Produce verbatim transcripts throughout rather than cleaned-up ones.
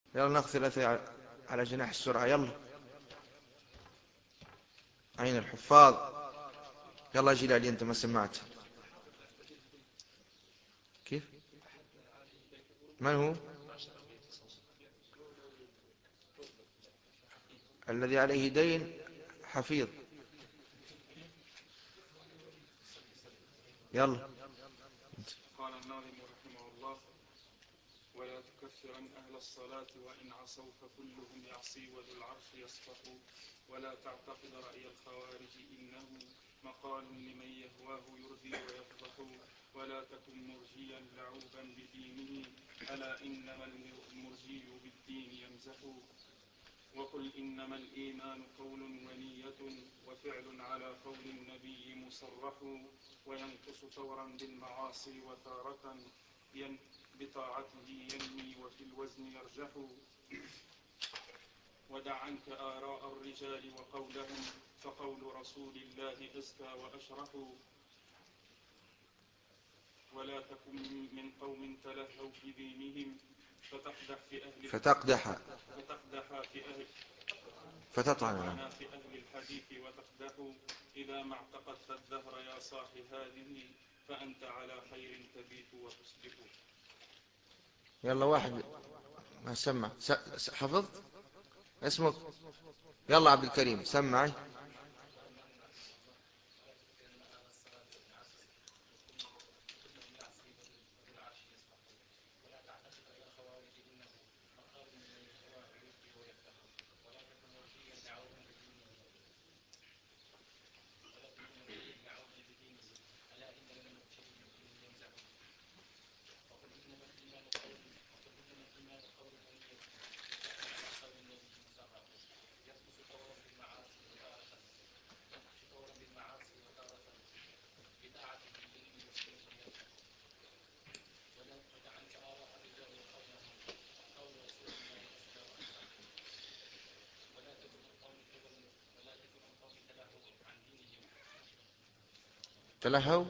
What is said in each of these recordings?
يلا ناخذ ثلاثة على جناح السرعة. يلا أين الحفاظ؟ يلا جلالي أنت ما سمعت. كيف؟ من هو الذي عليه دين؟ حفيظ. يلا. قال الناظم رحمه الله: ولا تكفرن أهل الصلاة وإن عصوا فكلهم يعصي وذو العرش يصفح. ولا تعتقد رأي الخوارج إنه مقال لمن يهواه يرضي ويفضح. ولا تكن مرجيا لعوبا بدينه ألا إنما المرجي بالدين يمزح. وقل إنما الإيمان قول ونية وفعل على قول النبي مصرح. وينقص فورا بالمعاصي وتارة بطاعته ينمي وفي الوزن يرجح. ودع عنك آراء الرجال وقولهم فقول رسول الله أزكى وأشرح. ولا تكن من قوم تلهوا في دينهم فتقدح في أهل فتقدح فتقدح في أهل فتطعن في أهل الحديث وتقدح. إذا ما اعتقدت الدهر يا صاح هذه فأنت على خير تبيت وتصبح. يلا واحد ما سمع. حفظت اسمك؟ يلا عبد الكريم سمعي. تلهوا.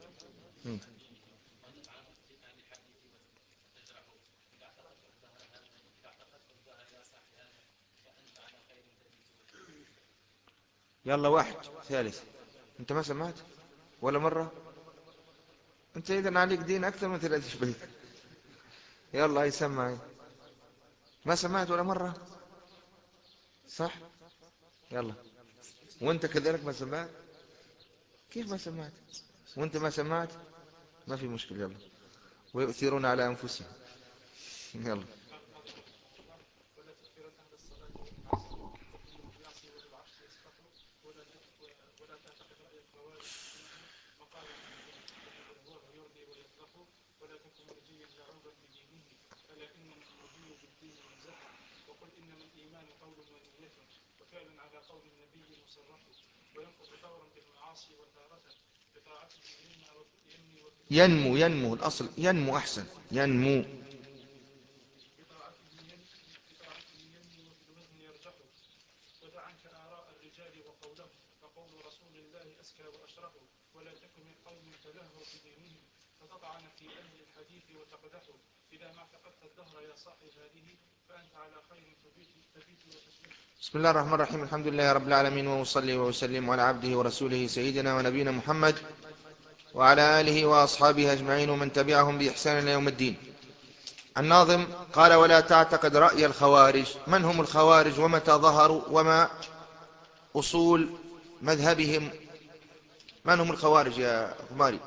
يلا واحد ثالث. انت ما سمعت ولا مرة؟ انت اذا عليك دين اكثر من ثلاث شبيك. يلا هاي سمعي. ما سمعت ولا مرة صح؟ يلا. وانت كذلك ما سمعت. كيف ما سمعت؟ وانت ما سمعت ما في مشكلة. يلا. ويؤثرون على انفسهم. يلا. ولا تكفرن أهل الصلاة وإن عصوا فكلهم يعصي وذو العرش يصفح. ولا ولا تعتقد رأي الخوارج إنه مقال لمن يهواه يرضي ويفضح. ولا تكن مرجيا لعوبا بدينه ألا إنما المرجي بالدين يمزح. وقل إنما الإيمان قول ونية وفعل على قول النبي مصرح. وينقص ثورا بالمعاصي وتارة بطاعته ينمي ينمو ينمو الأصل ينمو أحسن. ينمو. بطاعته ينمي وفي الوزن يرجح. ودع عنك آراء الرجال وقولهم فقول رسول الله أزكى وأشرح. ولا تكن من قوم تلهوا في دينهم فتطعن في أهل الحديث وتقدح. إذا ما اعتقدت الدهر يا صاحي هذه فأنت على خير تبيت وتصبح. بسم الله الرحمن الرحيم. الحمد لله رب العالمين، وأصلي وأسلم على عبده ورسوله سيدنا ونبينا محمد وعلى آله وأصحابه أجمعين ومن تبعهم بإحسان إلى يوم الدين. الناظم قال: ولا تعتقد رأي الخوارج. من هم الخوارج ومتى ظهروا وما أصول مذهبهم؟ من هم الخوارج يا غماري؟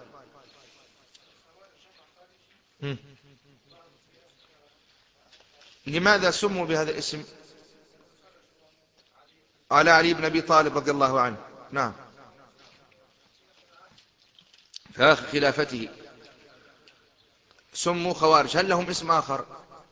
هم. لماذا سموا بهذا الاسم؟ على علي بن أبي طالب رضي الله عنه. نعم، في آخر خلافته سموا خوارج. هل لهم اسم آخر؟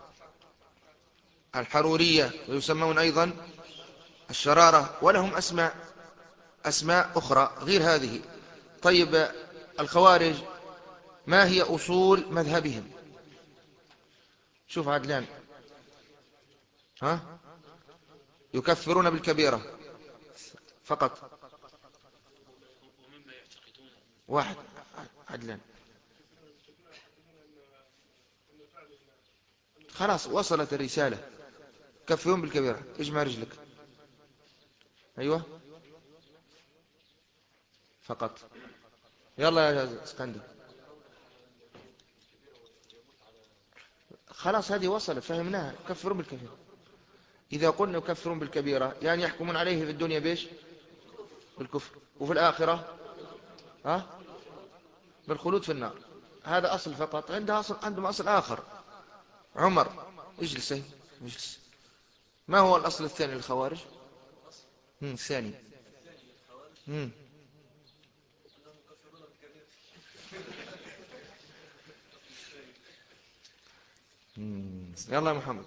الحرورية، ويسمون أيضا الشرارة، ولهم أسماء أسماء أخرى غير هذه. طيب، الخوارج ما هي أصول مذهبهم؟ شوف عدلان. ها؟ يكفرون بالكبيرة فقط. واحد عدلان. خلاص وصلت الرسالة. كفرون بالكبيرة، اجمع رجلك. أيوة فقط. يلا يا اسكندر. خلاص هذه وصلت، فهمناها. كفرون بالكبيرة. إذا قلنا يكفرون بالكبيرة يعني يحكمون عليه في الدنيا بيش؟ بالكفر، وفي الآخرة ها؟ بالخلود في النار. هذا أصل فقط. عندها أصل، عندهم أصل آخر. عمر اجلس، اجلس. ما هو الأصل الثاني للخوارج؟ مم. الثاني. مم. مم. يلا يا محمد.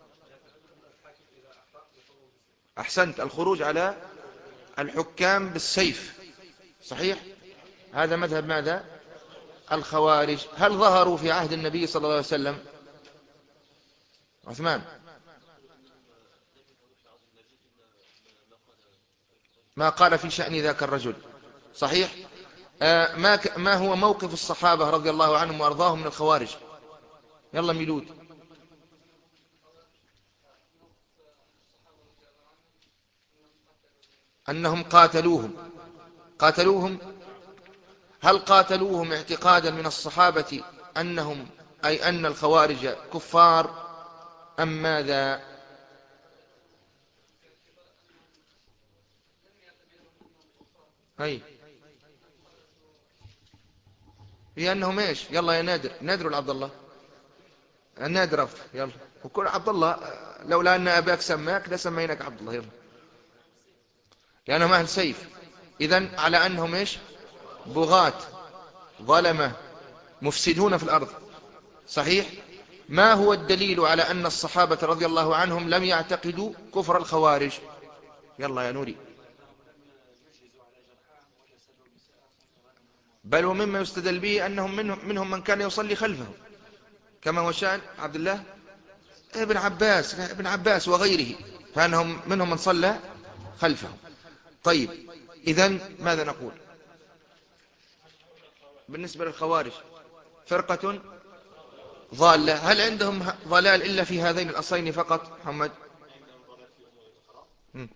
أحسنت، الخروج على الحكام بالسيف. صحيح. هذا مذهب ماذا؟ الخوارج. هل ظهروا في عهد النبي صلى الله عليه وسلم؟ عثمان ما قال في شأن ذاك الرجل. صحيح. آه ما, ك... ما هو موقف الصحابة رضي الله عنهم وأرضاهم من الخوارج؟ يلا ميلود. أنهم قاتلوهم. قاتلوهم. هل قاتلوهم اعتقادا من الصحابة أنهم، أي أن الخوارج كفار، أم ماذا؟ أي لأنهم إيش؟ يلا يا نادر، نادر ولا عبد الله؟ النادر أفضل. يلا وكل عبد الله، لولا أن أباك سماك لسميناك عبد الله. يلا لأنهم أهل سيف. إذن على أنهم إيش؟ بغاة، ظلمة، مفسدون في الأرض. صحيح. ما هو الدليل على أن الصحابة رضي الله عنهم لم يعتقدوا كفر الخوارج؟ يلا يا نوري. بل ومما يستدل به أنهم منهم, منهم من كان يصلي خلفهم، كما هو شأن عبد الله ابن عباس ابن عباس وغيره، فأنهم منهم من صلى خلفهم. طيب إذن ماذا نقول بالنسبة للخوارج؟ فرقة ضالة. هل عندهم ضلال إلا في هذين الأصلين فقط محمد؟ م.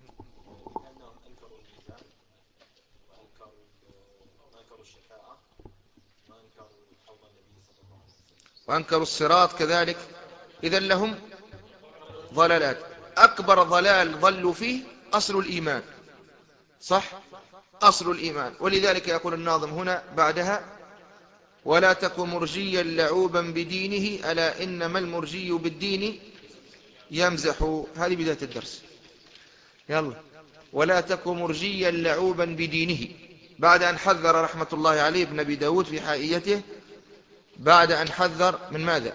وأنكروا الصراط كذلك. إذن لهم ضلالات. أكبر ضلال ضلوا فيه أصل الإيمان. صح. أصل الإيمان. ولذلك يقول الناظم هنا بعدها: ولا تك مرجيا لعوبا بدينه ألا إنما المرجي بالدين يمزح. هذه بداية الدرس. يلا. ولا تك مرجيا لعوبا بدينه، بعد أن حذر رحمة الله عليه ابن أبي داود في حائيته، بعد أن حذر من ماذا؟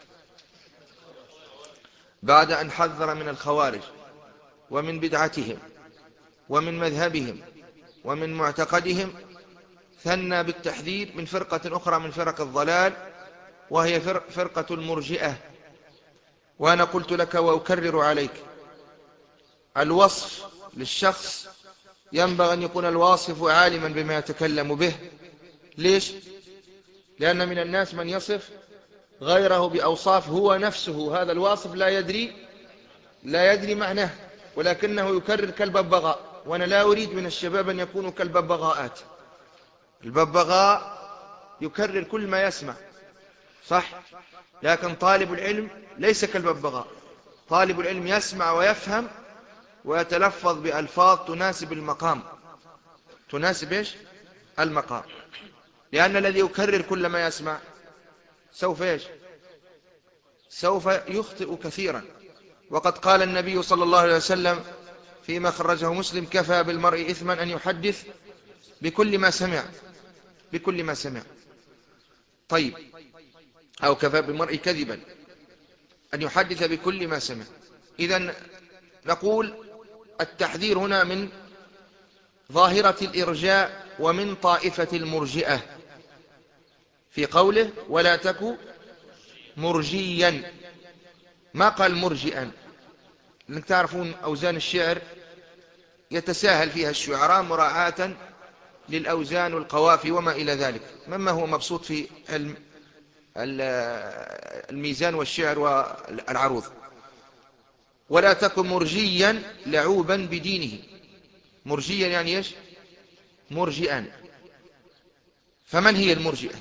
بعد أن حذر من الخوارج ومن بدعتهم ومن مذهبهم ومن معتقدهم، ثنى بالتحذير من فرقة أخرى من فرق الضلال، وهي فرقة المرجئة. وأنا قلت لك وأكرر عليك: الوصف للشخص ينبغي أن يكون الواصف عالما بما يتكلم به. ليش؟ لأن من الناس من يصف غيره بأوصاف هو نفسه هذا الواصف لا يدري لا يدري معناه، ولكنه يكرر كالببغاء. وأنا لا أريد من الشباب أن يكونوا كالببغاءات. الببغاء يكرر كل ما يسمع، صح، لكن طالب العلم ليس كالببغاء. طالب العلم يسمع ويفهم ويتلفظ بألفاظ تناسب المقام. تناسب إيش؟ المقام. لأن الذي يكرر كل ما يسمع سوف إيش؟ سوف يخطئ كثيرا. وقد قال النبي صلى الله عليه وسلم فيما خرجه مسلم: كفى بالمرء إثما أن يحدث بكل ما سمع. بكل ما سمع. طيب، أو كفى بالمرء كذبا أن يحدث بكل ما سمع. إذن نقول التحذير هنا من ظاهرة الإرجاء ومن طائفة المرجئة في قوله: ولا تك مرجيا. ما قال مرجئا، لأنك تعرفون أوزان الشعر يتساهل فيها الشعراء مراعاة للأوزان والقوافي وما إلى ذلك، مما هو مبسوط في علم الميزان والشعر والعروض. ولا تكن مرجيا لعوبا بدينه. مرجيا يعني ايش؟ مرجئا. فمن هي المرجئة؟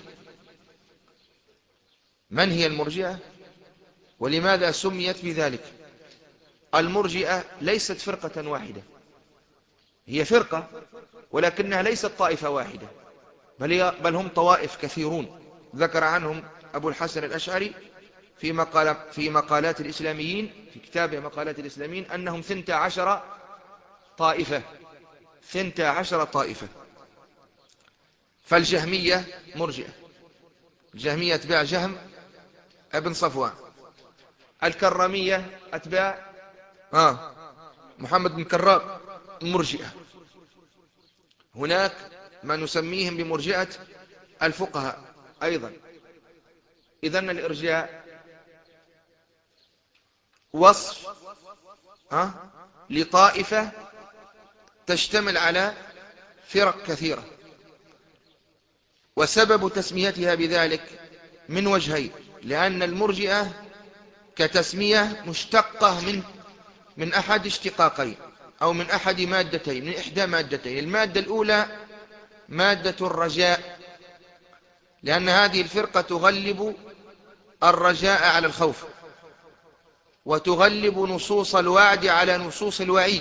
من هي المرجئة ولماذا سميت بذلك؟ المرجئة ليست فرقة واحدة، هي فرقة ولكنها ليست طائفة واحدة، بل, هي بل هم طوائف كثيرون. ذكر عنهم أبو الحسن الأشعري في, مقال في مقالات الإسلاميين، في كتابه مقالات الإسلاميين، أنهم ثنتا عشر طائفة. ثنتا عشر طائفة. فالجهمية مرجئة، الجهمية أتباع جهم ابن صفوان. الكرامية أتباع آه محمد بن كرام، مرجئة. هناك ما نسميهم بمرجئة الفقهاء أيضا. إذن الإرجاء وصف آه لطائفة تشتمل على فرق كثيرة، وسبب تسميتها بذلك من وجهين: لأن المرجئة كتسمية مشتقة من من أحد اشتقاقين أو من أحد مادتين، من إحدى مادتين. المادة الأولى مادة الرجاء، لأن هذه الفرقة تغلب الرجاء على الخوف، وتغلب نصوص الوعد على نصوص الوعيد.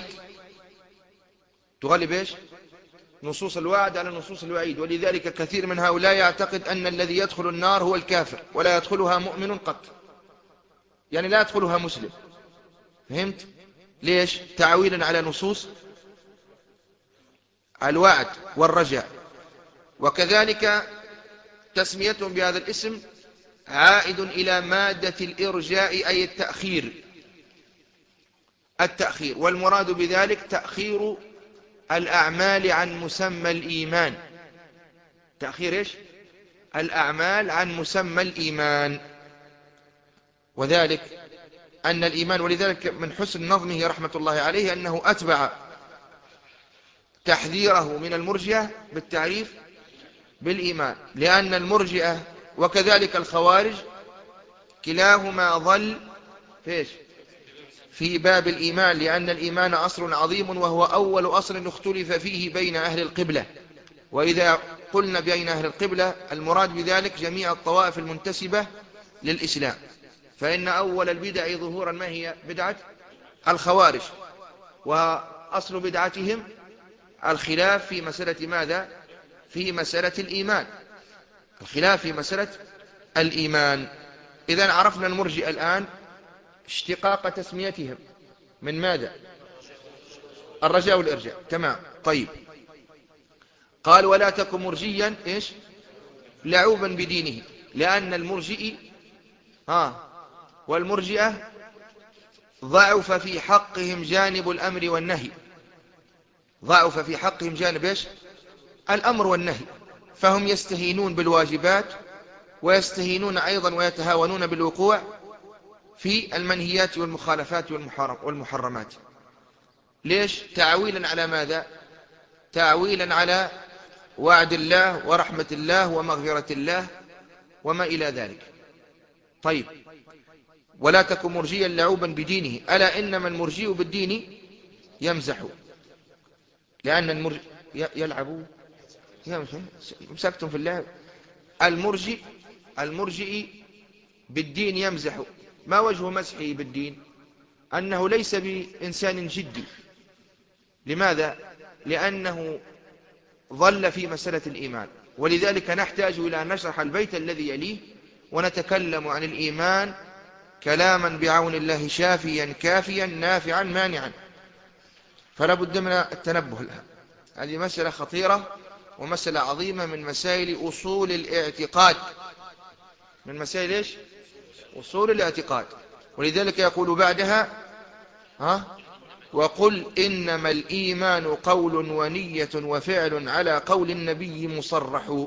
تغلب إيش؟ نصوص الوعد على نصوص الوعيد. ولذلك كثير من هؤلاء يعتقد أن الذي يدخل النار هو الكافر، ولا يدخلها مؤمن قط، يعني لا يدخلها مسلم. فهمت؟ ليش؟ تعويلا على نصوص الوعد والرجاء. وكذلك تسميتهم بهذا الاسم عائد إلى مادة الإرجاء، أي التأخير. التأخير، والمراد بذلك تأخير الأعمال عن مسمى الإيمان. تأخير إيش؟ الأعمال عن مسمى الإيمان. وذلك أن الإيمان، ولذلك من حسن نظمه رحمة الله عليه أنه أتبع تحذيره من المرجئة بالتعريف بالإيمان، لأن المرجئة وكذلك الخوارج كلاهما ظل فيش في باب الإيمان، لأن الإيمان أصل عظيم، وهو أول أصل اختلف فيه بين أهل القبلة. وإذا قلنا بين أهل القبلة المراد بذلك جميع الطوائف المنتسبة للإسلام. فإن أول البدع ظهورا ما هي؟ بدعة الخوارج، وأصل بدعتهم الخلاف في مسألة ماذا؟ في مسألة الإيمان، الخلاف في مسألة الإيمان. إذن عرفنا المرجئة الآن اشتقاق تسميتهم من ماذا؟ الرجاء والإرجاء. تمام. طيب، قال ولا تكن مرجيا إيش؟ لعوبا بدينه، لأن المرجئ ها والمرجئة ضعف في حقهم جانب الأمر والنهي. ضعف في حقهم جانب إيش؟ الأمر والنهي. فهم يستهينون بالواجبات، ويستهينون أيضا ويتهاونون بالوقوع في المنهيات والمخالفات والمحرمات. ليش؟ تعويلا على ماذا؟ تعويلا على وعد الله ورحمة الله ومغفرة الله وما إلى ذلك. طيب، ولا تكن مرجيا لعوبا بدينه، ألا إنما المرجي بالدين يمزح. لأن المرجي يلعب، مسكتم في اللعب. المرجي المرجئ بالدين يمزح. ما وجه مسحه بالدين؟ أنه ليس بإنسان جدي. لماذا؟ لأنه ظل في مسألة الإيمان. ولذلك نحتاج إلى أن نشرح البيت الذي يليه، ونتكلم عن الإيمان كلاما بعون الله شافيا كافيا نافعا مانعا. فلا بد من التنبه لها. هذه مسألة خطيرة ومسألة عظيمة من مسائل أصول الاعتقاد. من مسائل إيش؟ أصول الاعتقاد. ولذلك يقول بعدها ها وقل إنما الإيمان قول ونية وفعل على قول النبي مصرح.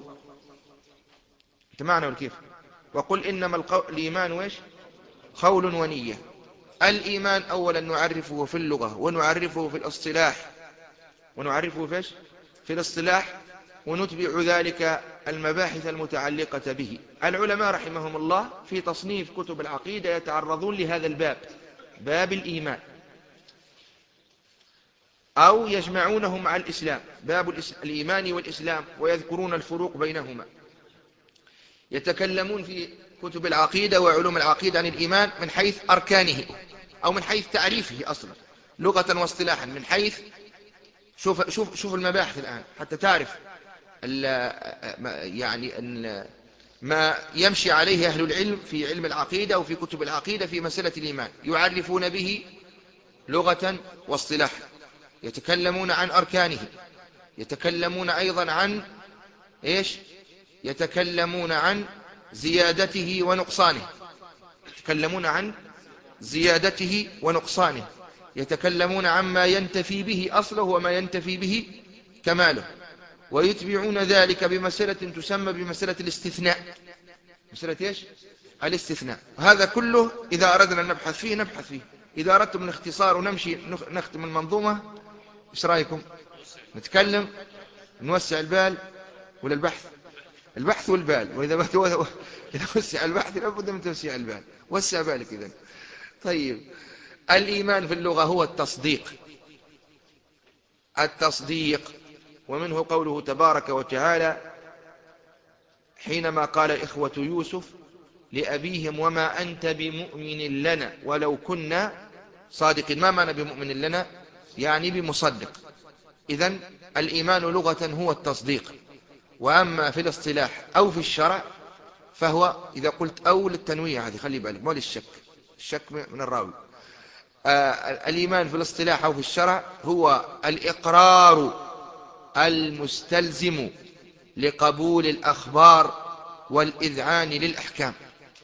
انت معنا والكيف؟ وقل إنما الإيمان وإيش؟ قول ونية. الإيمان أولا نعرفه في اللغة، ونعرفه في الاصطلاح، ونعرفه فيش في الاصطلاح، ونتبع ذلك المباحث المتعلقة به. العلماء رحمهم الله في تصنيف كتب العقيدة يتعرضون لهذا الباب، باب الإيمان. أو يجمعونه مع الإسلام، باب الإيمان والإسلام، ويذكرون الفروق بينهما. يتكلمون في كتب العقيدة وعلوم العقيدة عن الإيمان من حيث أركانه أو من حيث تعريفه أصلا لغة واصطلاحا، من حيث شوف, شوف, شوف المباحث الآن حتى تعرف يعني أن ما يمشي عليه أهل العلم في علم العقيدة وفي كتب العقيدة في مسألة الإيمان، يعرفون به لغة واصطلاحا، يتكلمون عن أركانه، يتكلمون أيضا عن إيش؟ يتكلمون عن زيادته ونقصانه، يتكلمون عن زيادته ونقصانه، يتكلمون عما ينتفي به أصله وما ينتفي به كماله، ويتبعون ذلك بمسألة تسمى بمسألة الاستثناء. مسألة إيش؟ الاستثناء. هذا كله إذا أردنا أن نبحث فيه نبحث فيه. إذا أردتم الاختصار ونمشي نختم المنظومة، إيش رأيكم؟ نتكلم نوسع البال ولا البحث؟ البحث والبال. وإذا إذا وسع البحث لابد من توسيع البال، وسع بالك إذن. طيب، الإيمان في اللغة هو التصديق. التصديق، ومنه قوله تبارك وتعالى حينما قال إخوة يوسف لأبيهم وما أنت بمؤمن لنا ولو كنا صادقين. ما معنى بمؤمن لنا؟ يعني بمصدق. إذن الإيمان لغة هو التصديق، وأما في الاصطلاح أو في الشرع فهو إذا قلت أو للتنويع، هذه خلي بالك مو للشك، الشك من الراوي. آه الإيمان في الاصطلاح أو في الشرع هو الإقرار المستلزم لقبول الأخبار والإذعان للأحكام.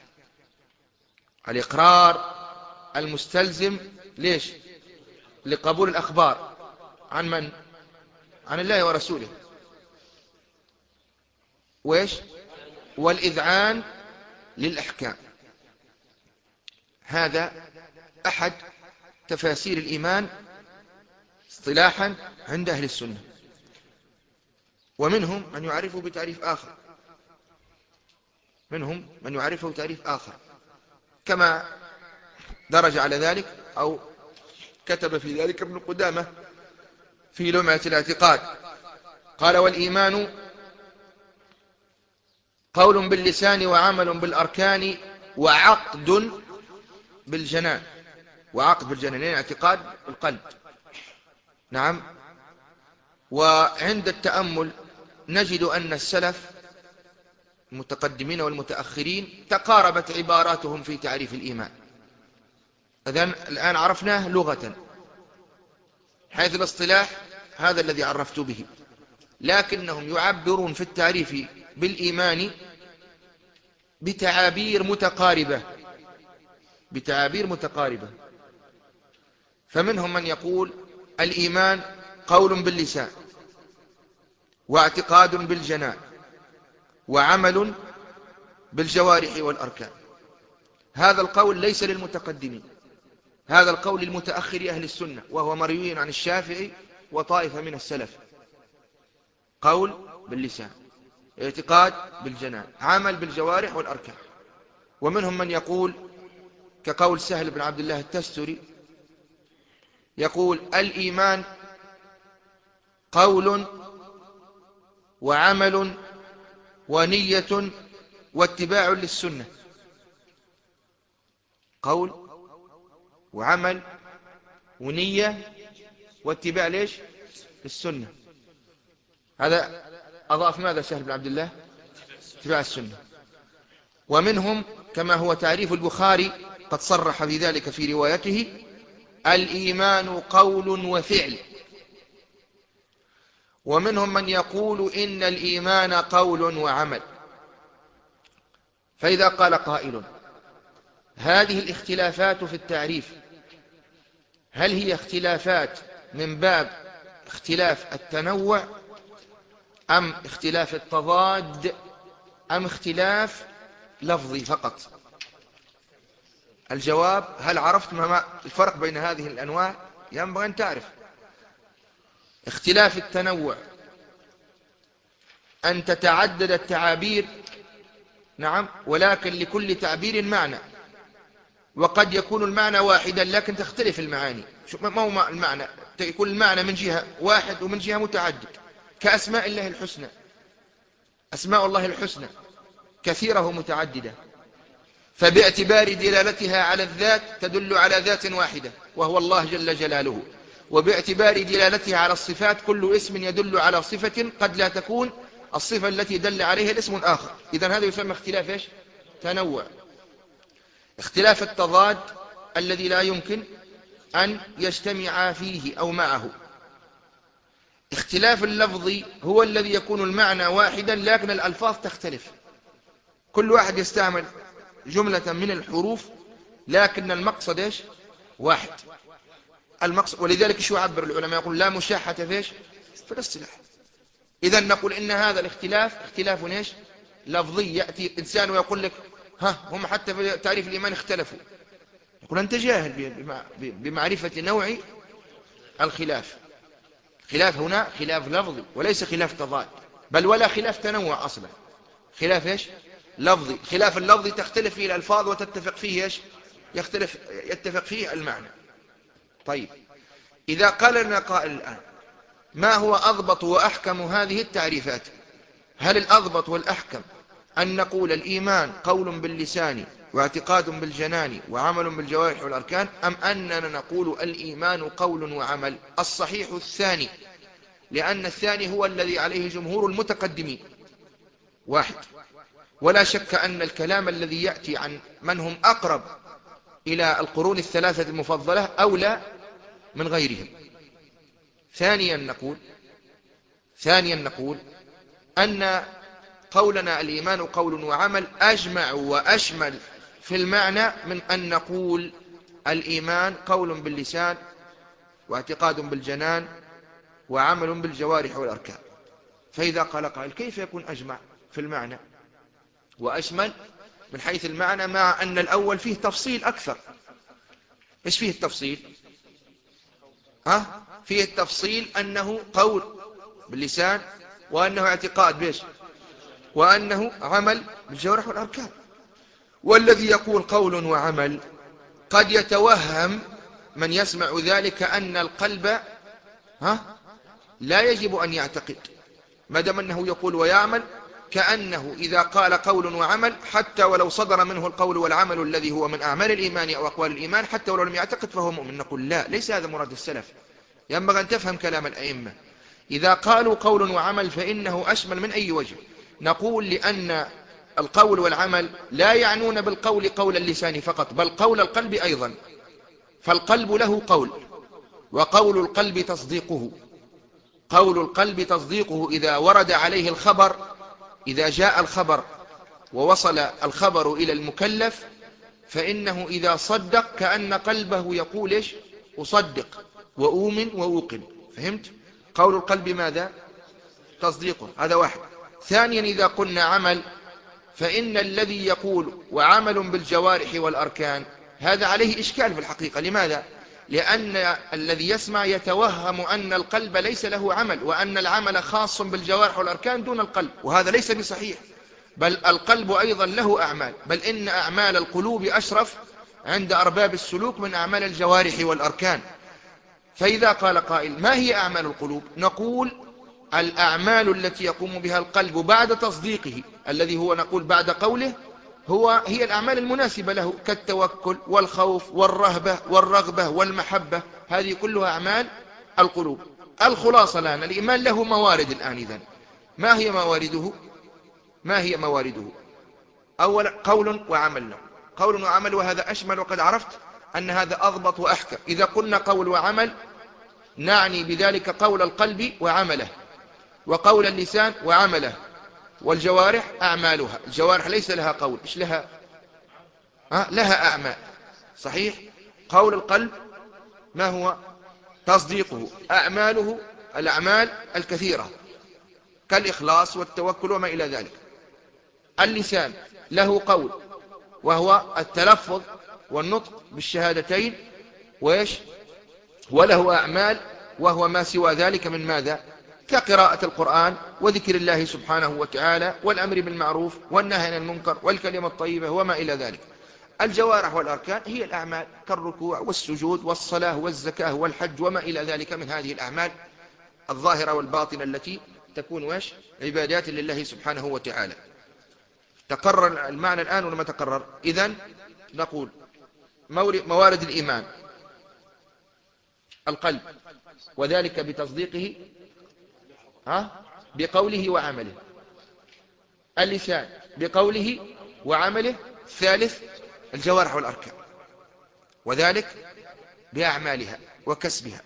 الإقرار المستلزم ليش؟ لقبول الأخبار عن من؟ عن الله ورسوله. وإيش؟ والإذعان للأحكام. هذا أحد تفاسير الإيمان اصطلاحا عند أهل السنة، ومنهم من يعرفه بتعريف آخر، منهم من يعرفه بتعريف آخر كما درج على ذلك أو كتب في ذلك ابن قدامة في لمعة الاعتقاد. قال والإيمان قول باللسان وعمل بالأركان وعقد بالجنان. وعقد بالجنان يعني اعتقاد بالقلب. نعم. وعند التأمل نجد أن السلف المتقدمين والمتأخرين تقاربت عباراتهم في تعريف الإيمان. إذن الآن عرفناه لغة، حيث الاصطلاح هذا الذي عرفت به، لكنهم يعبرون في التعريف بالإيمان بتعابير متقاربة، بتعابير متقاربة. فمنهم من يقول الإيمان قول باللسان واعتقاد بالجنان وعمل بالجوارح والأركان. هذا القول ليس للمتقدمين، هذا القول للمتأخر أهل السنة، وهو مروي عن الشافعي وطائفة من السلف. قول باللسان، اعتقاد بالجنان، عمل بالجوارح والأركان. ومنهم من يقول كقول سهل بن عبد الله التستري، يقول الإيمان قول وعمل ونية واتباع للسنة. قول وعمل ونية واتباع ليش؟ للسنة. هذا أضاف ماذا سهل بن عبد الله؟ اتباع السنة. ومنهم كما هو تعريف البخاري قد صرح بذلك في روايته الإيمان قول وفعل. ومنهم من يقول إن الإيمان قول وعمل. فإذا قال قائل هذه الاختلافات في التعريف هل هي اختلافات من باب اختلاف التنوع أم اختلاف التضاد أم اختلاف لفظي فقط؟ الجواب هل عرفت ما الفرق بين هذه الأنواع؟ ينبغي أن تعرف. اختلاف التنوع أن تتعدد التعابير، نعم، ولكن لكل تعبير معنى. وقد يكون المعنى واحدا لكن تختلف المعاني. ما هو المعنى؟ يكون المعنى من جهة واحد ومن جهة متعدد، كأسماء الله الحسنى. أسماء الله الحسنى كثيرة ومتعددة، فباعتبار دلالتها على الذات تدل على ذات واحدة وهو الله جل جلاله، وباعتبار دلالتها على الصفات كل اسم يدل على صفة قد لا تكون الصفة التي دل عليها الاسم الآخر. إذن هذا يسمى اختلاف إيش؟ تنوع. اختلاف التضاد الذي لا يمكن أن يجتمع فيه أو معه. اختلاف اللفظ هو الذي يكون المعنى واحدا لكن الألفاظ تختلف، كل واحد يستعمل جملة من الحروف لكن المقصد إيش؟ واحد. المقصد، ولذلك شو عبر العلماء يقول لا مشاحة فيش في الاصطلاح. إذا نقول إن هذا الاختلاف اختلاف إيش؟ لفظي. يأتي إنسان ويقول لك ها هم حتى في تعريف الإيمان اختلفوا، يقول أنت جاهل بمعرفة نوع الخلاف. خلاف هنا خلاف لفظي وليس خلاف تضاد، بل ولا خلاف تنوع أصلا، خلاف إيش؟ لفظي. خلاف اللفظي تختلف فيه الألفاظ وتتفق فيه إيش؟ يختلف يتفق فيه المعنى. طيب، إذا قال لنا قائل الآن ما هو أضبط وأحكم هذه التعريفات؟ هل الأضبط والأحكم أن نقول الإيمان قول باللسان واعتقاد بالجنان وعمل بالجوارح والأركان، أم أننا نقول الإيمان قول وعمل؟ الصحيح الثاني، لأن الثاني هو الذي عليه جمهور المتقدمين. واحد. ولا شك أن الكلام الذي يأتي عن من هم أقرب إلى القرون الثلاثة المفضلة أولى من غيرهم. ثانيا نقول ثانيا نقول أن قولنا الإيمان قول وعمل أجمع وأشمل في المعنى من أن نقول الإيمان قول باللسان واعتقاد بالجنان وعمل بالجوارح والأركان. فإذا قال قائل كيف يكون أجمع في المعنى وأشمل من حيث المعنى مع أن الأول فيه تفصيل أكثر؟ إيش فيه التفصيل؟ ها؟ فيه التفصيل أنه قول باللسان وأنه اعتقاد بيش وأنه عمل بالجوارح والأركان. والذي يقول قول وعمل قد يتوهم من يسمع ذلك أن القلب ها لا يجب أن يعتقد، ما دام أنه يقول ويعمل، كأنه إذا قال قول وعمل حتى ولو صدر منه القول والعمل الذي هو من أعمال الإيمان أو أقوال الإيمان حتى ولو لم يعتقد فهو مؤمن. نقول لا، ليس هذا مراد السلف. ينبغي أن تفهم كلام الأئمة. إذا قالوا قول وعمل فإنه أشمل من أي وجه؟ نقول لأن القول والعمل لا يعنون بالقول قول اللسان فقط، بل قول القلب أيضا. فالقلب له قول، وقول القلب تصديقه. قول القلب تصديقه إذا ورد عليه الخبر، إذا جاء الخبر ووصل الخبر إلى المكلف فإنه إذا صدق كأن قلبه يقول إيش؟ أصدق وأؤمن وأوقن. فهمت؟ قول القلب ماذا؟ تصديقه. هذا واحد. ثانيا، إذا قلنا عمل فإن الذي يقول وعمل بالجوارح والأركان هذا عليه إشكال في الحقيقة. لماذا؟ لأن الذي يسمع يتوهم أن القلب ليس له عمل، وأن العمل خاص بالجوارح والأركان دون القلب، وهذا ليس بصحيح. بل القلب أيضا له أعمال، بل إن أعمال القلوب أشرف عند أرباب السلوك من أعمال الجوارح والأركان. فإذا قال قائل ما هي أعمال القلوب؟ نقول الأعمال التي يقوم بها القلب بعد تصديقه، الذي هو نقول بعد قوله، هو هي الأعمال المناسبة له، كالتوكل والخوف والرهبة والرغبة والمحبة. هذه كلها أعمال القلوب. الخلاصة الآن الإيمان له موارد الآن. إذن ما هي موارده؟ ما هي موارده؟ أولا قول وعمل. قول وعمل، وهذا أشمل، وقد عرفت أن هذا أضبط وأحكم. إذا قلنا قول وعمل نعني بذلك قول القلب وعمله، وقول اللسان وعمله، والجوارح أعمالها. الجوارح ليس لها قول، إيش لها؟ أه؟ لها أعمال. صحيح. قول القلب ما هو؟ تصديقه. أعماله الأعمال الكثيرة كالإخلاص والتوكل وما إلى ذلك. اللسان له قول وهو التلفظ والنطق بالشهادتين، وإيش؟ وله أعمال وهو ما سوى ذلك من ماذا؟ كقراءة القرآن وذكر الله سبحانه وتعالى والأمر بالمعروف والنهي عن المنكر والكلمة الطيبة وما إلى ذلك. الجوارح والأركان هي الأعمال كالركوع والسجود والصلاة والزكاة والحج وما إلى ذلك من هذه الأعمال الظاهرة والباطنة التي تكون وش عبادات لله سبحانه وتعالى. تقرر المعنى الآن ولا ما تقرر؟ إذن نقول موارد الإيمان: القلب، وذلك بتصديقه ها بقوله وعمله. اللسان بقوله وعمله. الثالث الجوارح والأركان، وذلك بأعمالها وكسبها.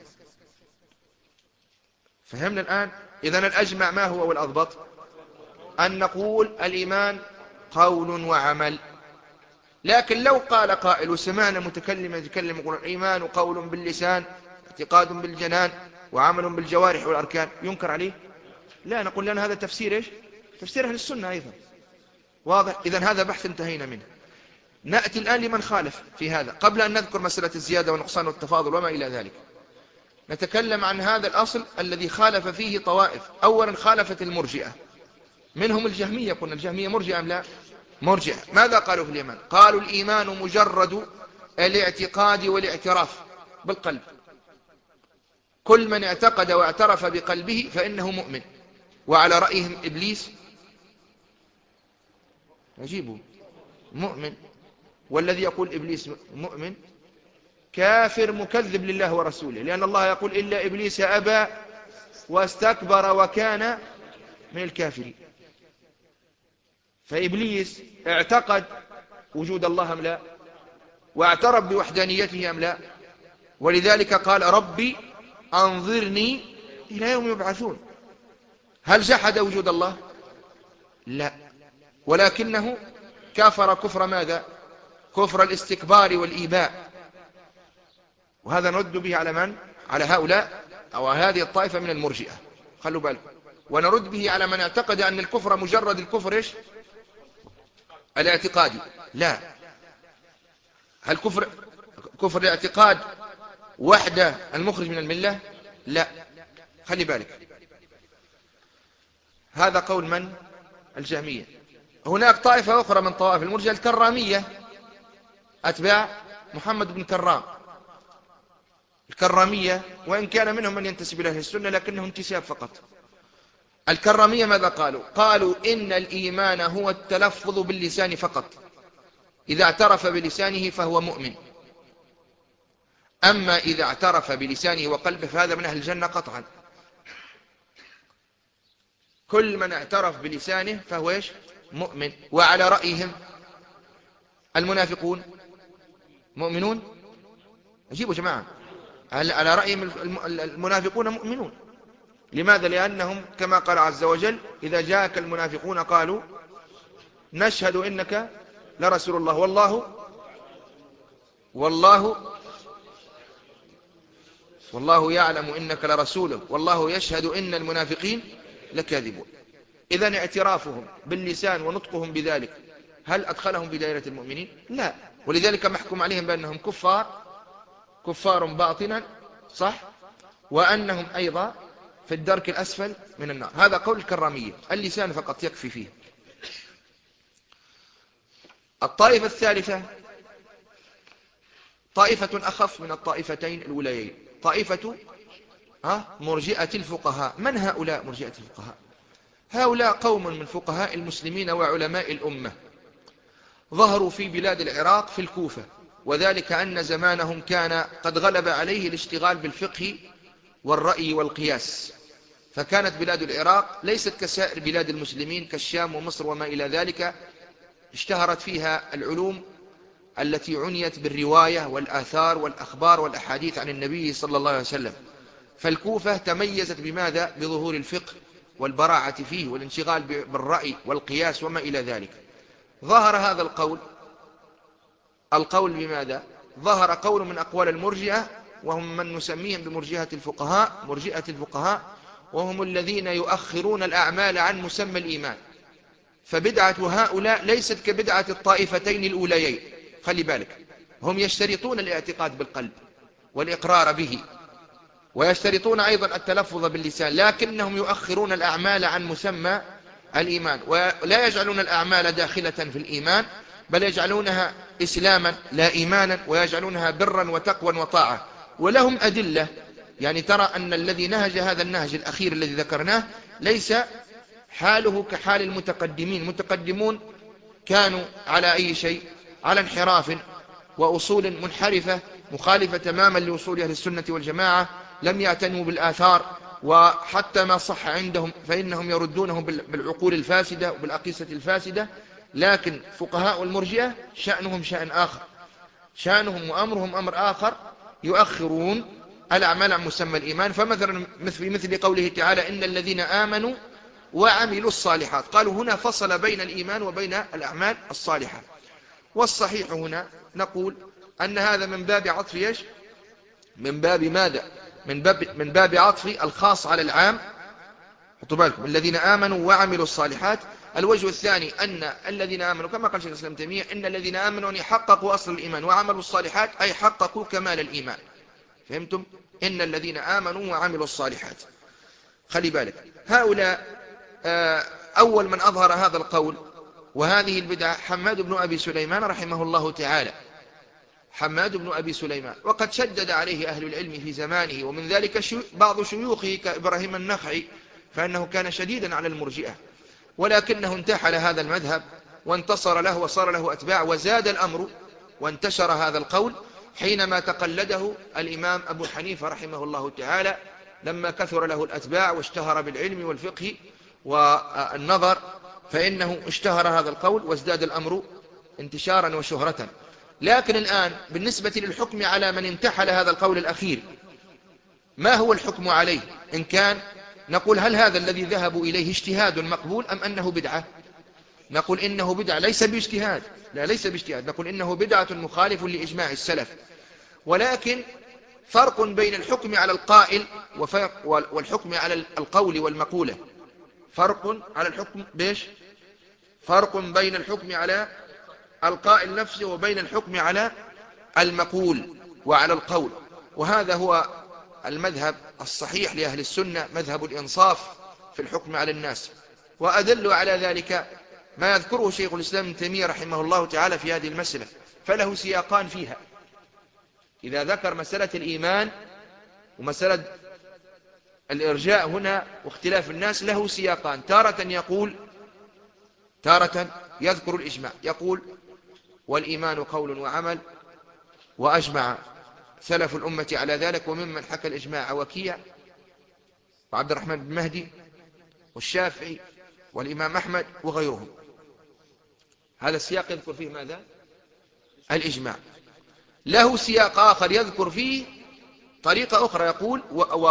فهمنا الآن؟ إذن الأجمع ما هو والأضبط؟ أن نقول الإيمان قول وعمل. لكن لو قال قائل وسمعنا متكلم يتكلم يقول الإيمان قول باللسان، اعتقاد بالجنان، وعمل بالجوارح والأركان، ينكر عليه؟ لا، نقول لنا هذا تفسير إيش؟ تفسير أهل السنة أيضا. واضح؟ إذن هذا بحث انتهينا منه. نأتي الآن لمن خالف في هذا قبل أن نذكر مسألة الزيادة والنقصان والتفاضل وما إلى ذلك. نتكلم عن هذا الأصل الذي خالف فيه طوائف. أولا خالفت المرجئة، منهم الجهمية. قلنا الجهمية مرجئة أم لا؟ مرجئة. ماذا قالوا في الإيمان؟ قالوا الإيمان مجرد الاعتقاد والاعتراف بالقلب. كل من اعتقد واعترف بقلبه فإنه مؤمن. وعلى رأيهم إبليس عجيب مؤمن، والذي يقول إبليس مؤمن كافر مكذب لله ورسوله، لأن الله يقول إلا إبليس أبى واستكبر وكان من الكافرين. فإبليس اعتقد وجود الله أم لا؟ واعترف بوحدانيته أم لا؟ ولذلك قال ربي أنظرني إلى يوم يبعثون. هل جحد وجود الله؟ لا، ولكنه كافر كفر ماذا؟ كفر الاستكبار والإيباء. وهذا نرد به على من؟ على هؤلاء أو هذه الطائفة من المرجئة، خلوا بالكم. ونرد به على من اعتقد أن الكفر مجرد الكفر إيش؟ الاعتقادي. لا، هل كفر كفر الاعتقاد وحده المخرج من الملة؟ لا، خلي بالك. هذا قول من؟ الجهمية. هناك طائفة أخرى من طوائف المرجئة الكرامية، أتباع محمد بن كرام. الكرامية وإن كان منهم من ينتسب إلى أهل السنة لكنه انتساب فقط. الكرامية ماذا قالوا؟ قالوا إن الإيمان هو التلفظ باللسان فقط، إذا اعترف بلسانه فهو مؤمن. أما إذا اعترف بلسانه وقلبه فهذا من أهل الجنة قطعا. كل من اعترف بلسانه فهو إيش؟ مؤمن. وعلى رأيهم المنافقون مؤمنون. أجيبوا جماعة، على رأيهم المنافقون مؤمنون. لماذا؟ لأنهم كما قال عز وجل إذا جاءك المنافقون قالوا نشهد إنك لرسول الله والله والله والله يعلم إنك لرسوله والله يشهد إن المنافقين لكاذبون. إذن اعترافهم باللسان ونطقهم بذلك هل أدخلهم بدائرة المؤمنين؟ لا، ولذلك محكم عليهم بأنهم كفار كفار باطنا، صح؟ وأنهم أيضا في الدرك الأسفل من النار. هذا قول الكرامية، اللسان فقط يكفي فيه. الطائفة الثالثة طائفة أخف من الطائفتين الأوليين، طائفة ها مرجئة الفقهاء. من هؤلاء مرجئة الفقهاء؟ هؤلاء قوم من فقهاء المسلمين وعلماء الأمة، ظهروا في بلاد العراق في الكوفة، وذلك أن زمانهم كان قد غلب عليه الاشتغال بالفقه والرأي والقياس. فكانت بلاد العراق ليست كسائر بلاد المسلمين كالشام ومصر وما إلى ذلك، اشتهرت فيها العلوم التي عنيت بالرواية والآثار والأخبار والأحاديث عن النبي صلى الله عليه وسلم. فالكوفة تميزت بماذا؟ بظهور الفقه والبراعة فيه والانشغال بالرأي والقياس وما إلى ذلك. ظهر هذا القول القول بماذا؟ ظهر قول من أقوال المرجئة، وهم من نسميهم بمرجئة الفقهاء مرجئة الفقهاء وهم الذين يؤخرون الأعمال عن مسمى الإيمان. فبدعة هؤلاء ليست كبدعة الطائفتين الأوليين، خلي بالك. هم يشترطون الاعتقاد بالقلب والإقرار به، ويشترطون أيضا التلفظ باللسان، لكنهم يؤخرون الأعمال عن مسمى الإيمان، ولا يجعلون الأعمال داخلة في الإيمان، بل يجعلونها إسلاما لا إيمانا، ويجعلونها برا وتقوى وطاعة. ولهم أدلة، يعني ترى أن الذي نهج هذا النهج الأخير الذي ذكرناه ليس حاله كحال المتقدمين. المتقدمون كانوا على أي شيء؟ على انحراف وأصول منحرفة مخالفة تماما لأصول أهل السنة والجماعة، لم يعتنوا بالآثار، وحتى ما صح عندهم فإنهم يردونه بالعقول الفاسدة وبالأقيسة الفاسدة. لكن فقهاء المرجئة شأنهم شأن آخر، شأنهم وأمرهم أمر آخر، يؤخرون الأعمال عن مسمى الإيمان. فمثلا في مثل قوله تعالى إن الذين آمنوا وعملوا الصالحات، قالوا هنا فصل بين الإيمان وبين الأعمال الصالحة. والصحيح هنا نقول أن هذا من باب عطف إيش؟ من باب ماذا؟ من باب, من باب عطف الخاص على العام. حطوا بالكم الذين آمنوا وعملوا الصالحات. الوجه الثاني أن الذين آمنوا كما قال شيخ الإسلام ابن تيمية إن الذين آمنوا أن يحققوا أصل الإيمان، وعملوا الصالحات أي حققوا كمال الإيمان. فهمتم؟ إن الذين آمنوا وعملوا الصالحات. خلي بالك هؤلاء أول من أظهر هذا القول وهذه البدعة حماد بن أبي سليمان رحمه الله تعالى. حماد بن أبي سليمان، وقد شدد عليه أهل العلم في زمانه، ومن ذلك بعض شيوخه كإبراهيم النخعي، فإنه كان شديدا على المرجئة، ولكنه انتحل هذا المذهب وانتصر له وصار له أتباع، وزاد الأمر وانتشر هذا القول حينما تقلده الإمام أبو حنيفة رحمه الله تعالى، لما كثر له الأتباع واشتهر بالعلم والفقه والنظر، فإنه اشتهر هذا القول وازداد الأمر انتشارا وشهرة. لكن الآن بالنسبة للحكم على من انتحل هذا القول الأخير، ما هو الحكم عليه؟ إن كان نقول هل هذا الذي ذهبوا إليه اجتهاد مقبول أم أنه بدعة؟ نقول إنه بدعة ليس باجتهاد، لا ليس باجتهاد، نقول إنه بدعة مخالف لإجماع السلف. ولكن فرق بين الحكم على القائل والحكم على القول والمقولة. فرق على الحكم بيش فرق بين الحكم على القائل نفسه وبين الحكم على المقول وعلى القول. وهذا هو المذهب الصحيح لأهل السنة، مذهب الإنصاف في الحكم على الناس. وأدل على ذلك ما يذكره شيخ الإسلام ابن تيمية رحمه الله تعالى في هذه المسألة، فله سياقان فيها. إذا ذكر مسألة الإيمان ومسألة الإرجاء هنا واختلاف الناس، له سياقان. تارة يقول تارة يذكر الإجماع، يقول والإيمان قول وعمل، وأجمع سلف الأمة على ذلك، وممن حكى الإجماع وكيع وعبد الرحمن بن مهدي والشافعي والإمام أحمد وغيرهم. هذا السياق يذكر فيه ماذا؟ الإجماع. له سياق آخر يذكر فيه طريقة أخرى، يقول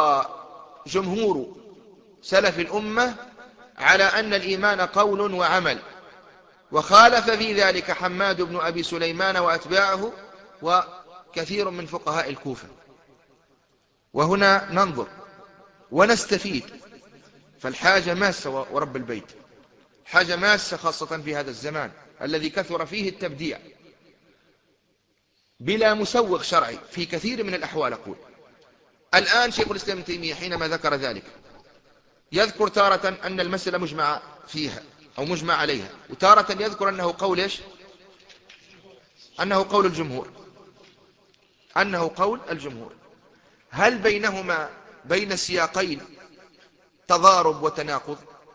وجمهور سلف الأمة على أن الإيمان قول وعمل، وخالف في ذلك حماد بن أبي سليمان وأتباعه وكثير من فقهاء الكوفة. وهنا ننظر ونستفيد، فالحاجة ماسة ورب البيت، حاجة ماسة خاصة في هذا الزمان الذي كثر فيه التبديع بلا مسوغ شرعي في كثير من الأحوال. أقول الآن شيخ الإسلام ابن تيمية حينما ذكر ذلك يذكر تارة أن المسألة مجمع فيها أو مجمع عليها، وتارة يذكر أنه قول إيش؟ أنه قول الجمهور، أنه قول الجمهور. هل بينهما بين السياقين تضارب وتناقض؟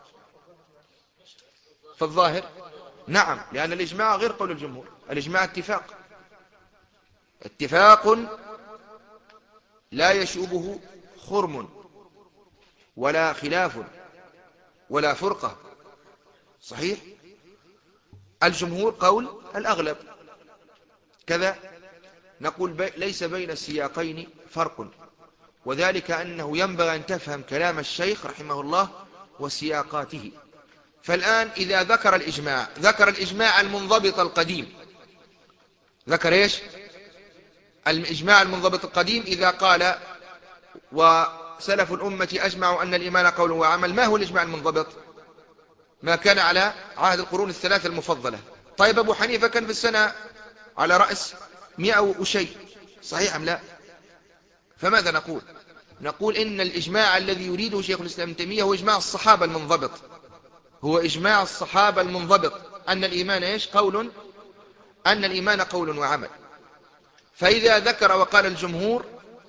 في الظاهر نعم، لأن الإجماع غير قول الجمهور. الإجماع اتفاق، اتفاق لا يشوبه خرم ولا خلاف ولا فرقة. صحيح؟ الجمهور قول الأغلب كذا. نقول بي ليس بين السياقين فرق، وذلك أنه ينبغي أن تفهم كلام الشيخ رحمه الله وسياقاته. فالآن إذا ذكر الإجماع، ذكر الإجماع المنضبط القديم. ذكر إيش؟ الإجماع المنضبط القديم إذا قال وسلف الأمة أجمعوا أن الإيمان قول وعمل. ما هو الإجماع المنضبط؟ ما كان على عهد القرون الثلاثة المفضلة. طيب أبو حنيفة كان في السنة على رأس مئة وشيء، صحيح أم لا؟ فماذا نقول؟ نقول إن الإجماع الذي يريده شيخ الإسلام ابن تيمية هو إجماع الصحابة المنضبط، هو إجماع الصحابة المنضبط أن الإيمان إيش؟ قول أن الإيمان قول وعمل. فإذا ذكر وقال الجمهور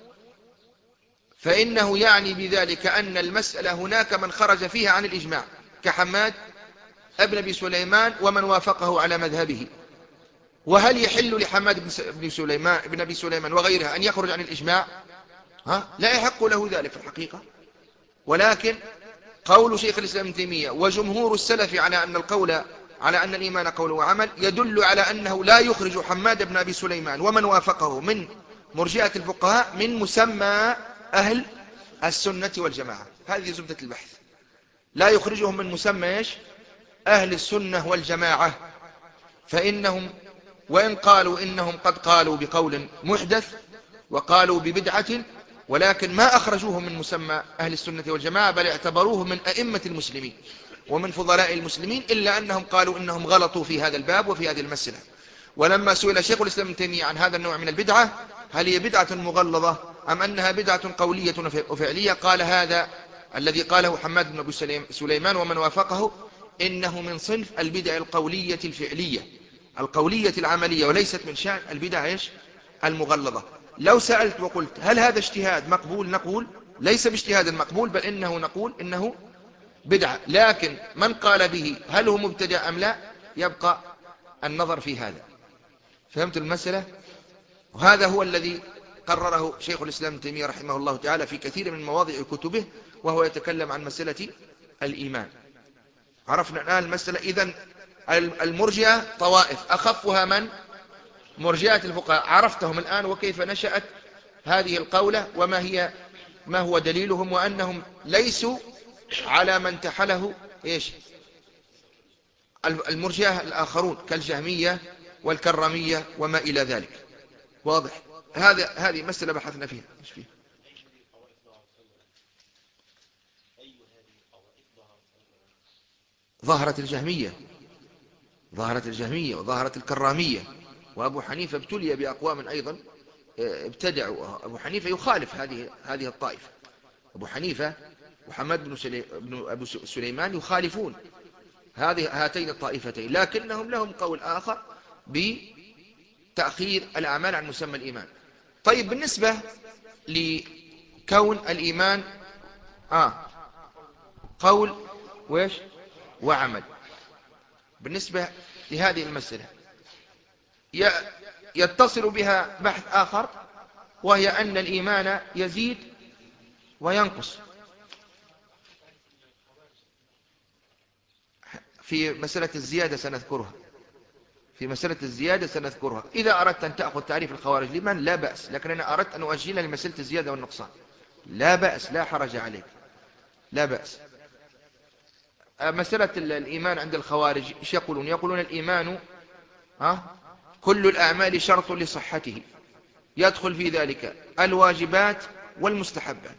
فإنه يعني بذلك أن المسألة هناك من خرج فيها عن الإجماع كحماد ابن أبي سليمان ومن وافقه على مذهبه. وهل يحل لحماد بن سليمان ابن أبي سليمان وغيرها أن يخرج عن الإجماع؟ ها؟ لا يحق له ذلك في الحقيقة. ولكن قول شيخ الإسلام ابن تيمية وجمهور السلف على أن القول على أن الإيمان قول وعمل يدل على أنه لا يخرج حماد بن أبي سليمان ومن وافقه من مرجئة الفقهاء من مسمى أهل السنة والجماعة. هذه زبدة البحث. لا يخرجهم من مسمى إيش؟ أهل السنة والجماعة. فإنهم وإن قالوا إنهم قد قالوا بقول محدث وقالوا ببدعة، ولكن ما أخرجوهم من مسمى أهل السنة والجماعة، بل اعتبروه من أئمة المسلمين ومن فضلاء المسلمين، إلا أنهم قالوا إنهم غلطوا في هذا الباب وفي هذه المسألة. ولما سئل شيخ الإسلام ابن تيمية عن هذا النوع من البدعة هل هي بدعة مغلظة أم أنها بدعة قولية وفعلية، قال هذا الذي قاله حماد بن أبي سليمان ومن وافقه إنه من صنف البدع القولية الفعلية القولية العملية، وليست من شأن البدع إيش؟ المغلظة. لو سألت وقلت هل هذا اجتهاد مقبول، نقول ليس باجتهاد مقبول، بل إنه نقول إنه بدعة. لكن من قال به هل هو مبتدع أم لا يبقى النظر في هذا. فهمت المسألة؟ وهذا هو الذي قرره شيخ الإسلام ابن تيمية رحمه الله تعالى في كثير من مواضع كتبه، وهو يتكلم عن مسألة الإيمان. عرفنا الآن المسألة. إذن المرجئة طوائف، أخفها من؟ مرجئة الفقهاء. عرفتهم الآن وكيف نشأت هذه القولة وما هي ما هو دليلهم، وأنهم ليسوا على من تحله إيش؟ المرجئة الآخرون كالجهمية والكرامية وما إلى ذلك. واضح؟ هذا هذه مسألة بحثنا فيها. إيش فيها؟ ظهرت الجهمية ظهرت الجهمية وظهرت الكرامية. وأبو حنيفة ابتلي بأقوام أيضا ابتدعوا. أبو حنيفة يخالف هذه هذه الطائفة. أبو حنيفة محمد بن, سلي... بن أبو سليمان يخالفون هذه هاتين الطائفتين، لكنهم لهم قول آخر بتأخير الأعمال عن مسمى الإيمان. طيب بالنسبة لكون الإيمان آه قول ويش وعمل، بالنسبة لهذه المسألة يتصل بها بحث آخر، وهي أن الإيمان يزيد وينقص. في مسألة الزيادة سنذكرها في مسألة الزيادة سنذكرها إذا أردت أن تأخذ تعريف الخوارج لمن لا بأس، لكن أنا أردت أن أؤجلها لمسألة الزيادة والنقصان. لا بأس، لا حرج عليك، لا بأس. مسألة الإيمان عند الخوارج إيش يقولون؟ يقولون الإيمان ها كل الأعمال شرط لصحته، يدخل في ذلك الواجبات والمستحبات.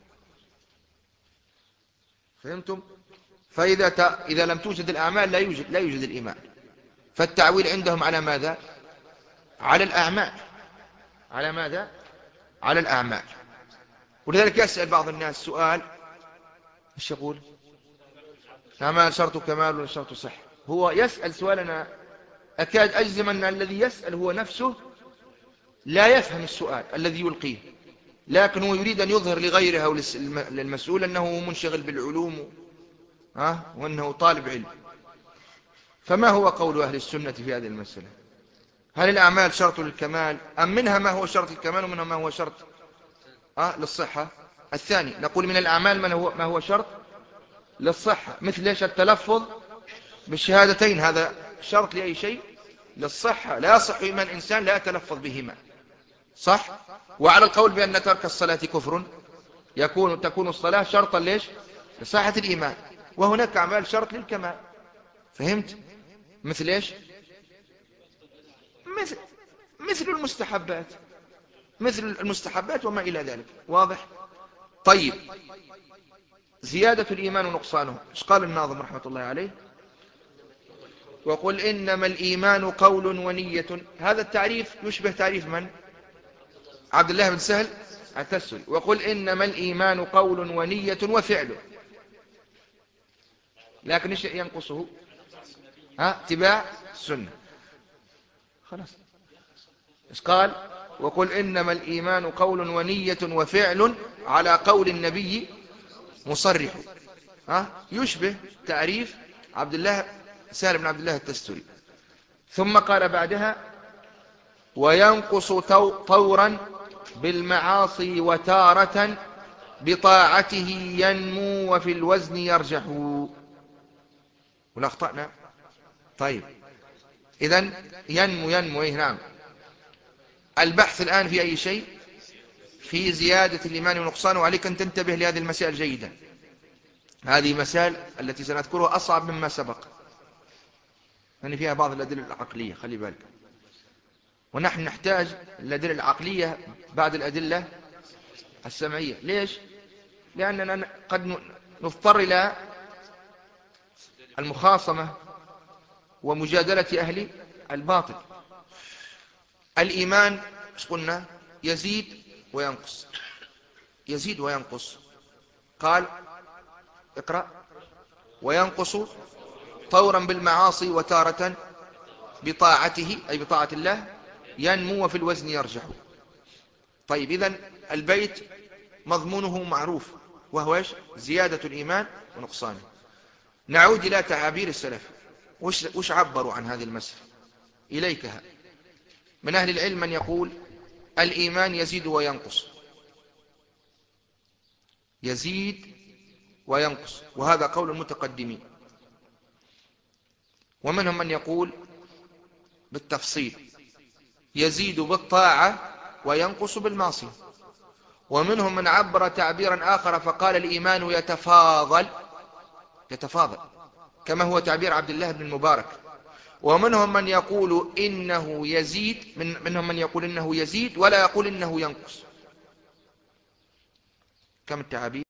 فهمتم؟ فإذا ت... إذا لم توجد الأعمال لا يوجد لا يوجد الإيمان. فالتعويل عندهم على ماذا؟ على الأعمال. على ماذا؟ على الأعمال. ولذلك يسأل بعض الناس سؤال، ايش يقول؟ الأعمال شرط كمال ولا شرط صح؟ هو يسأل سؤالنا أكاد أجزم أن الذي يسأل هو نفسه لا يفهم السؤال الذي يلقيه، لكن هو يريد أن يظهر لغيره أو للمسؤول أنه منشغل بالعلوم ها وأنه طالب علم. فما هو قول أهل السنة في هذه المسألة؟ هل الأعمال شرط للكمال أم منها ما هو شرط للكمال ومنها ما هو شرط آه للصحة؟ الثاني نقول من الأعمال من هو ما هو شرط للصحة، مثل ايش؟ التلفظ بالشهادتين، هذا شرط لأي شيء؟ للصحة. لا يصح إيمان إنسان لا يتلفظ بهما، صح؟ وعلى القول بأن ترك الصلاة كفر يكون تكون الصلاة شرطا ليش؟ لصحة الإيمان. وهناك أعمال شرط للكمال. فهمت؟ مثل ايش؟ مثل مثل المستحبات مثل المستحبات وما إلى ذلك. واضح؟ طيب زيادة الإيمان ونقصانه، ايش قال الناظم رحمة الله عليه؟ وقل إنما الإيمان قول ونية. هذا التعريف يشبه تعريف من؟ عبد الله بن سهل التسوي. وقل إنما الإيمان قول ونية وفعل، لكن ايش ينقصه؟ ها اتباع السنة. خلاص. إيش قال؟ وقل إنما الإيمان قول ونية وفعل على قول النبي مصرح. ها؟ يشبه تعريف عبد الله سالم بن عبد الله التستري. ثم قال بعدها وينقص طورا بالمعاصي وتارة بطاعته ينمو وفي الوزن يرجح. ولا أخطأنا؟ طيب إذن ينمو ينمو إيه؟ نعم. البحث الآن في أي شيء؟ في زيادة الإيمان ونقصانه، وعليك أن تنتبه لهذه المسائل جيدا. هذه مسائل التي سنذكرها أصعب مما سبق، يعني فيها بعض الأدلة العقلية، خلي بالك. ونحن نحتاج الأدلة العقلية بعد الأدلة السمعية. ليش؟ لأننا قد نضطر إلى المخاصمة ومجادلة أهل الباطل. الإيمان ايش قلنا؟ يزيد وينقص، يزيد وينقص. قال اقرأ وينقص طورا بالمعاصي وتارة بطاعته أي بطاعة الله ينمو وفي الوزن يرجح. طيب إذن البيت مضمونه معروف، وهو ايش؟ زيادة الإيمان ونقصانه. نعود إلى تعابير السلف، وش, وش عبروا عن هذه المسألة؟ إليكها. من أهل العلم من يقول الإيمان يزيد وينقص، يزيد وينقص، وهذا قول المتقدمين. ومنهم من يقول بالتفصيل يزيد بالطاعة وينقص بالمعصية. ومنهم من عبر تعبيرا آخر فقال الإيمان يتفاضل، يتفاضل كما هو تعبير عبد الله بن المبارك. ومنهم من يقول إنه يزيد، من منهم من يقول إنه يزيد ولا يقول إنه ينقص. كم التعابير؟